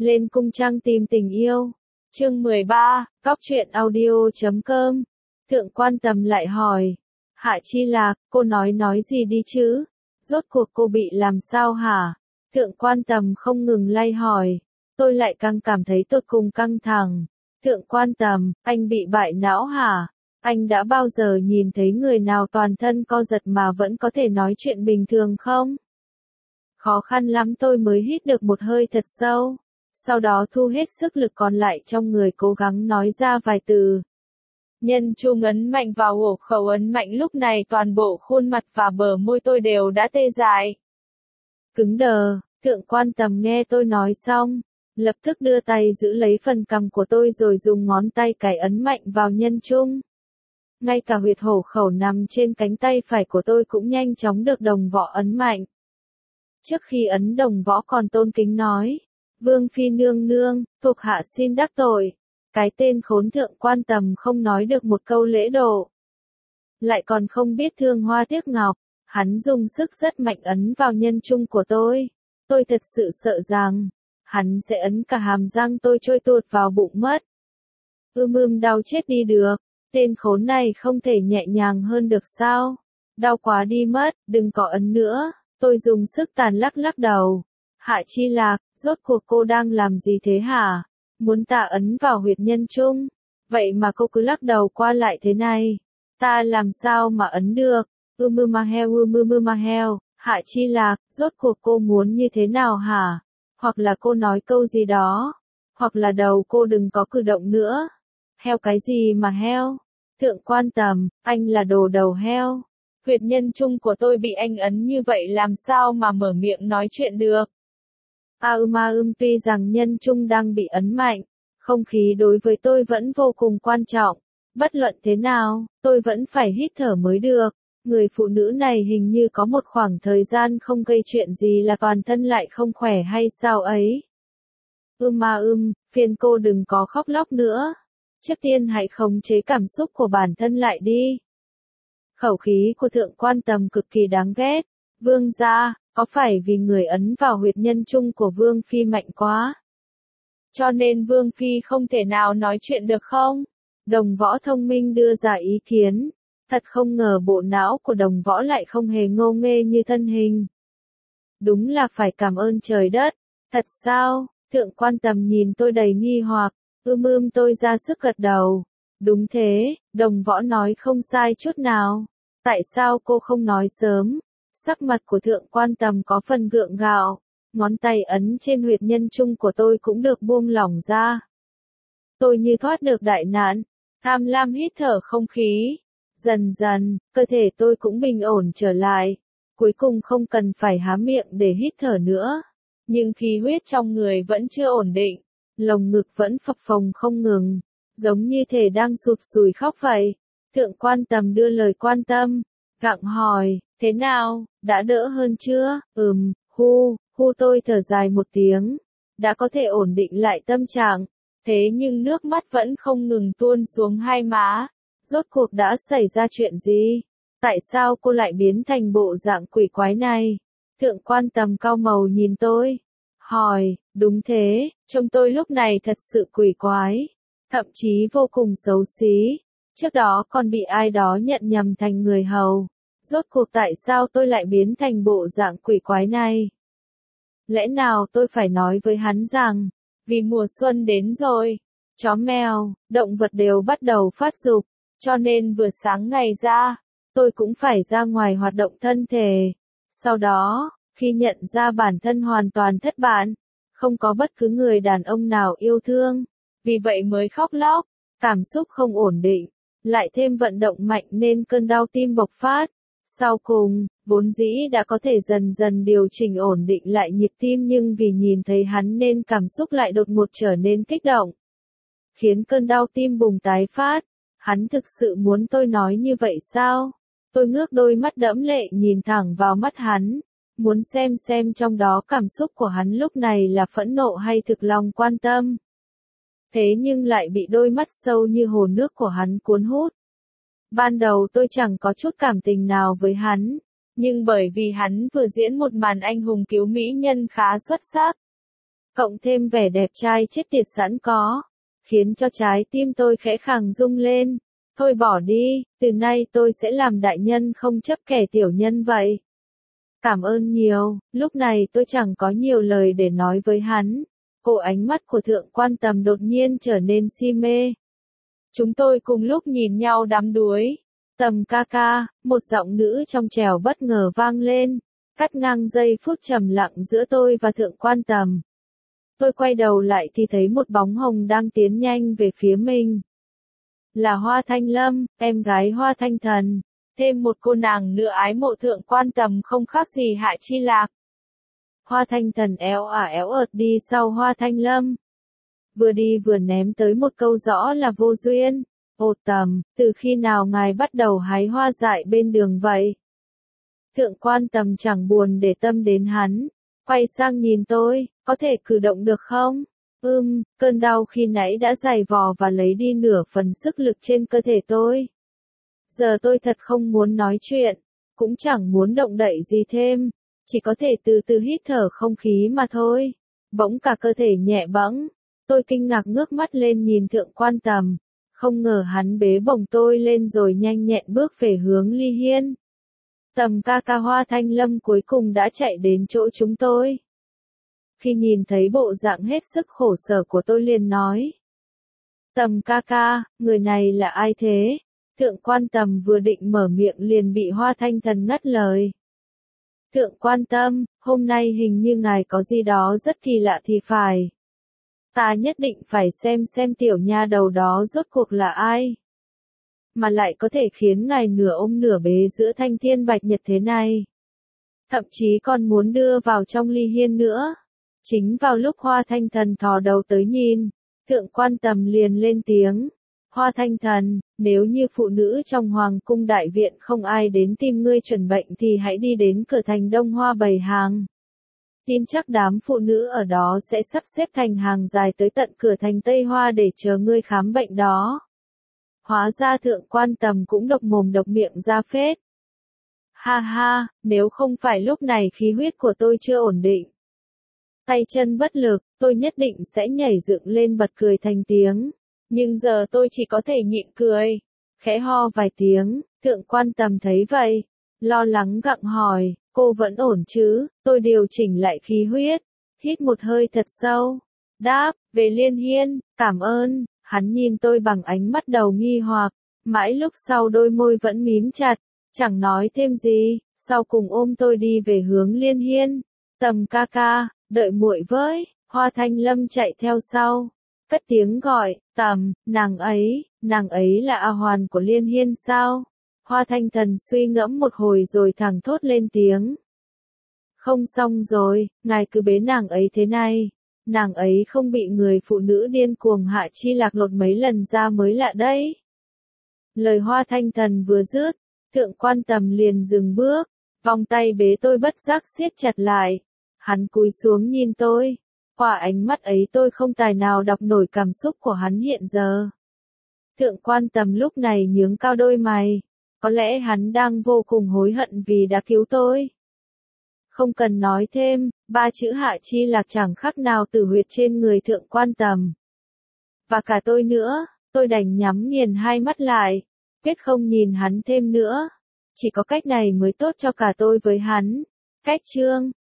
Lên cung trăng tìm tình yêu. Chương 13, Cóc truyện audio.com. Thượng Quan Tầm lại hỏi. Hạ Chi Lạc, cô nói gì đi chứ? Rốt cuộc cô bị làm sao hả? Thượng Quan Tầm không ngừng lay hỏi. Tôi lại càng cảm thấy tột cùng căng thẳng. Thượng Quan Tầm, anh bị bại não hả? Anh đã bao giờ nhìn thấy người nào toàn thân co giật mà vẫn có thể nói chuyện bình thường không? Khó khăn lắm tôi mới hít được một hơi thật sâu. Sau đó thu hết sức lực còn lại trong người cố gắng nói ra vài từ. Nhân trung ấn mạnh vào ổ khẩu ấn mạnh, lúc này toàn bộ khuôn mặt và bờ môi tôi đều đã tê dại. Cứng đờ, Thượng Quan Tầm nghe tôi nói xong, lập tức đưa tay giữ lấy phần cằm của tôi rồi dùng ngón tay cái ấn mạnh vào nhân trung. Ngay cả huyệt hổ khẩu nằm trên cánh tay phải của tôi cũng nhanh chóng được đồng võ ấn mạnh. Trước khi ấn đồng võ còn tôn kính nói. Vương phi nương nương, thuộc hạ xin đắc tội. Cái tên khốn Thượng Quan Tầm không nói được một câu lễ độ. Lại còn không biết thương hoa tiếc ngọc, hắn dùng sức rất mạnh ấn vào nhân trung của tôi. Tôi thật sự sợ rằng, hắn sẽ ấn cả hàm răng tôi trôi tuột vào bụng mất. Đau chết đi được, tên khốn này không thể nhẹ nhàng hơn được sao? Đau quá đi mất, đừng có ấn nữa, tôi dùng sức tàn lắc đầu. Hạ Chi Lạc, rốt cuộc cô đang làm gì thế hả? Muốn ta ấn vào huyệt nhân trung? Vậy mà cô cứ lắc đầu qua lại thế này. Ta làm sao mà ấn được? Ma heo, Hạ Chi Lạc, rốt cuộc cô muốn như thế nào hả? Hoặc là cô nói câu gì đó. Hoặc là đầu cô đừng có cử động nữa. Heo cái gì mà heo? Thượng Quan Tầm, anh là đồ đầu heo. Huyệt nhân trung của tôi bị anh ấn như vậy làm sao mà mở miệng nói chuyện được? Tuy rằng nhân trung đang bị ấn mạnh, không khí đối với tôi vẫn vô cùng quan trọng. Bất luận thế nào, tôi vẫn phải hít thở mới được. Người phụ nữ này hình như có một khoảng thời gian không gây chuyện gì là toàn thân lại không khỏe hay sao ấy. Phiền cô đừng có khóc lóc nữa. Trước tiên hãy khống chế cảm xúc của bản thân lại đi. Khẩu khí của Thượng Quan Tầm cực kỳ đáng ghét. Vương gia, có phải vì người ấn vào huyệt nhân trung của Vương Phi mạnh quá? Cho nên Vương Phi không thể nào nói chuyện được không? Đồng Võ thông minh đưa ra ý kiến. Thật không ngờ bộ não của Đồng Võ lại không hề ngô nghê như thân hình. Đúng là phải cảm ơn trời đất. Thật sao? Thượng Quan Tầm nhìn tôi đầy nghi hoặc. Tôi ra sức gật đầu. Đúng thế, Đồng Võ nói không sai chút nào. Tại sao cô không nói sớm? Sắc mặt của Thượng Quan Tầm có phần gượng gạo. Ngón tay ấn trên huyệt nhân trung của tôi cũng được buông lỏng ra. Tôi như thoát được đại nạn. Tham lam hít thở không khí. Dần dần, cơ thể tôi cũng bình ổn trở lại. Cuối cùng không cần phải há miệng để hít thở nữa. Nhưng khí huyết trong người vẫn chưa ổn định. Lồng ngực vẫn phập phồng không ngừng. Giống như thể đang sụt sùi khóc vậy. Thượng Quan Tầm đưa lời quan tâm. Gặng hỏi, thế nào, đã đỡ hơn chưa? Tôi thở dài một tiếng. Đã có thể ổn định lại tâm trạng. Thế nhưng nước mắt vẫn không ngừng tuôn xuống hai má. Rốt cuộc đã xảy ra chuyện gì? Tại sao cô lại biến thành bộ dạng quỷ quái này? Thượng Quan Tầm cau màu nhìn tôi. Hỏi, đúng thế, trông tôi lúc này thật sự quỷ quái. Thậm chí vô cùng xấu xí. Trước đó còn bị ai đó nhận nhầm thành người hầu. Rốt cuộc tại sao tôi lại biến thành bộ dạng quỷ quái này? Lẽ nào tôi phải nói với hắn rằng, vì mùa xuân đến rồi, chó mèo, động vật đều bắt đầu phát dục, cho nên vừa sáng ngày ra, tôi cũng phải ra ngoài hoạt động thân thể. Sau đó, khi nhận ra bản thân hoàn toàn thất bại, không có bất cứ người đàn ông nào yêu thương, vì vậy mới khóc lóc, cảm xúc không ổn định, lại thêm vận động mạnh nên cơn đau tim bộc phát. Sau cùng, vốn dĩ đã có thể dần dần điều chỉnh ổn định lại nhịp tim nhưng vì nhìn thấy hắn nên cảm xúc lại đột ngột trở nên kích động. Khiến cơn đau tim bùng tái phát. Hắn thực sự muốn tôi nói như vậy sao? Tôi ngước đôi mắt đẫm lệ nhìn thẳng vào mắt hắn. Muốn xem trong đó cảm xúc của hắn lúc này là phẫn nộ hay thực lòng quan tâm. Thế nhưng lại bị đôi mắt sâu như hồ nước của hắn cuốn hút. Ban đầu tôi chẳng có chút cảm tình nào với hắn, nhưng bởi vì hắn vừa diễn một màn anh hùng cứu mỹ nhân khá xuất sắc. cộng thêm vẻ đẹp trai chết tiệt sẵn có, khiến cho trái tim tôi khẽ khàng rung lên. Thôi bỏ đi, từ nay tôi sẽ làm đại nhân không chấp kẻ tiểu nhân vậy. Cảm ơn nhiều, lúc này tôi chẳng có nhiều lời để nói với hắn. Cô ánh mắt của Thượng Quan Tầm đột nhiên trở nên si mê. Chúng tôi cùng lúc nhìn nhau đắm đuối. Tầm ca ca, một giọng nữ trong trẻo bất ngờ vang lên, cắt ngang giây phút trầm lặng giữa tôi và Thượng Quan Tầm. Tôi quay đầu lại thì thấy một bóng hồng đang tiến nhanh về phía mình. Là Hoa Thanh Lâm, em gái Hoa Thanh Thần. Thêm một cô nàng nữa ái mộ Thượng Quan Tầm không khác gì Hạ Chi Lạc. Hoa Thanh Thần éo ợt đi sau Hoa Thanh Lâm. Vừa đi vừa ném tới một câu rõ là vô duyên. Ồ Tầm, từ khi nào ngài bắt đầu hái hoa dại bên đường vậy? Thượng Quan Tầm chẳng buồn để tâm đến hắn. Quay sang nhìn tôi, có thể cử động được không? Cơn đau khi nãy đã dày vò và lấy đi nửa phần sức lực trên cơ thể tôi. Giờ tôi thật không muốn nói chuyện, cũng chẳng muốn động đậy gì thêm, chỉ có thể từ từ hít thở không khí mà thôi. Bỗng cả cơ thể nhẹ bẫng, tôi kinh ngạc ngước mắt lên nhìn Thượng Quan Tầm, không ngờ hắn bế bổng tôi lên rồi nhanh nhẹn bước về hướng Ly Hiên. Tầm ca ca Hoa Thanh Lâm cuối cùng đã chạy đến chỗ chúng tôi. Khi nhìn thấy bộ dạng hết sức khổ sở của tôi liền nói. Tầm ca ca, người này là ai thế? Thượng Quan Tầm vừa định mở miệng liền bị Hoa Thanh Thần ngắt lời. Thượng Quan Tâm, hôm nay hình như ngài có gì đó rất kỳ lạ thì phải. Ta nhất định phải xem tiểu nha đầu đó rốt cuộc là ai. Mà lại có thể khiến ngài nửa ôm nửa bế giữa thanh thiên bạch nhật thế này. Thậm chí còn muốn đưa vào trong Ly Hiên nữa. Chính vào lúc Hoa Thanh Thần thò đầu tới nhìn, Thượng Quan Tầm liền lên tiếng. Hoa Thanh Thần, nếu như phụ nữ trong Hoàng cung đại viện không ai đến tìm ngươi chuẩn bệnh thì hãy đi đến cửa thành Đông Hoa bày hàng. Tin chắc đám phụ nữ ở đó sẽ sắp xếp thành hàng dài tới tận cửa thành Tây Hoa để chờ ngươi khám bệnh đó. Hóa ra Thượng Quan Tầm cũng độc mồm độc miệng ra phết. Ha ha, nếu không phải lúc này khí huyết của tôi chưa ổn định. Tay chân bất lực, tôi nhất định sẽ nhảy dựng lên bật cười thành tiếng. Nhưng giờ tôi chỉ có thể nhịn cười. Khẽ ho vài tiếng, Thượng Quan Tầm thấy vậy. Lo lắng gặng hỏi, cô vẫn ổn chứ? Tôi điều chỉnh lại khí huyết. Hít một hơi thật sâu. Đáp, về Liên Hiên, cảm ơn. Hắn nhìn tôi bằng ánh mắt đầu nghi hoặc. Mãi lúc sau đôi môi vẫn mím chặt. Chẳng nói thêm gì. Sau cùng ôm tôi đi về hướng Liên Hiên. Tầm ca ca, đợi muội với. Hoa Thanh Lâm chạy theo sau. Cất tiếng gọi, Tầm, nàng ấy là A Hoàn của Liên Hiên sao? Hoa Thanh Thần suy ngẫm một hồi rồi thẳng thốt lên tiếng. Không xong rồi, ngài cứ bế nàng ấy thế này. Nàng ấy không bị người phụ nữ điên cuồng Hạ Chi Lạc lột mấy lần ra mới lạ đấy. Lời Hoa Thanh Thần vừa dứt, Thượng Quan Tầm liền dừng bước, vòng tay bế tôi bất giác siết chặt lại. Hắn cúi xuống nhìn tôi. Qua ánh mắt ấy tôi không tài nào đọc nổi cảm xúc của hắn hiện giờ. Thượng Quan Tầm lúc này nhướng cao đôi mày. Có lẽ hắn đang vô cùng hối hận vì đã cứu tôi. Không cần nói thêm, ba chữ Hạ Chi Lạc chẳng khác nào tử huyệt trên người Thượng Quan Tầm. Và cả tôi nữa, tôi đành nhắm nghiền hai mắt lại, quyết không nhìn hắn thêm nữa. Chỉ có cách này mới tốt cho cả tôi với hắn. Cách chương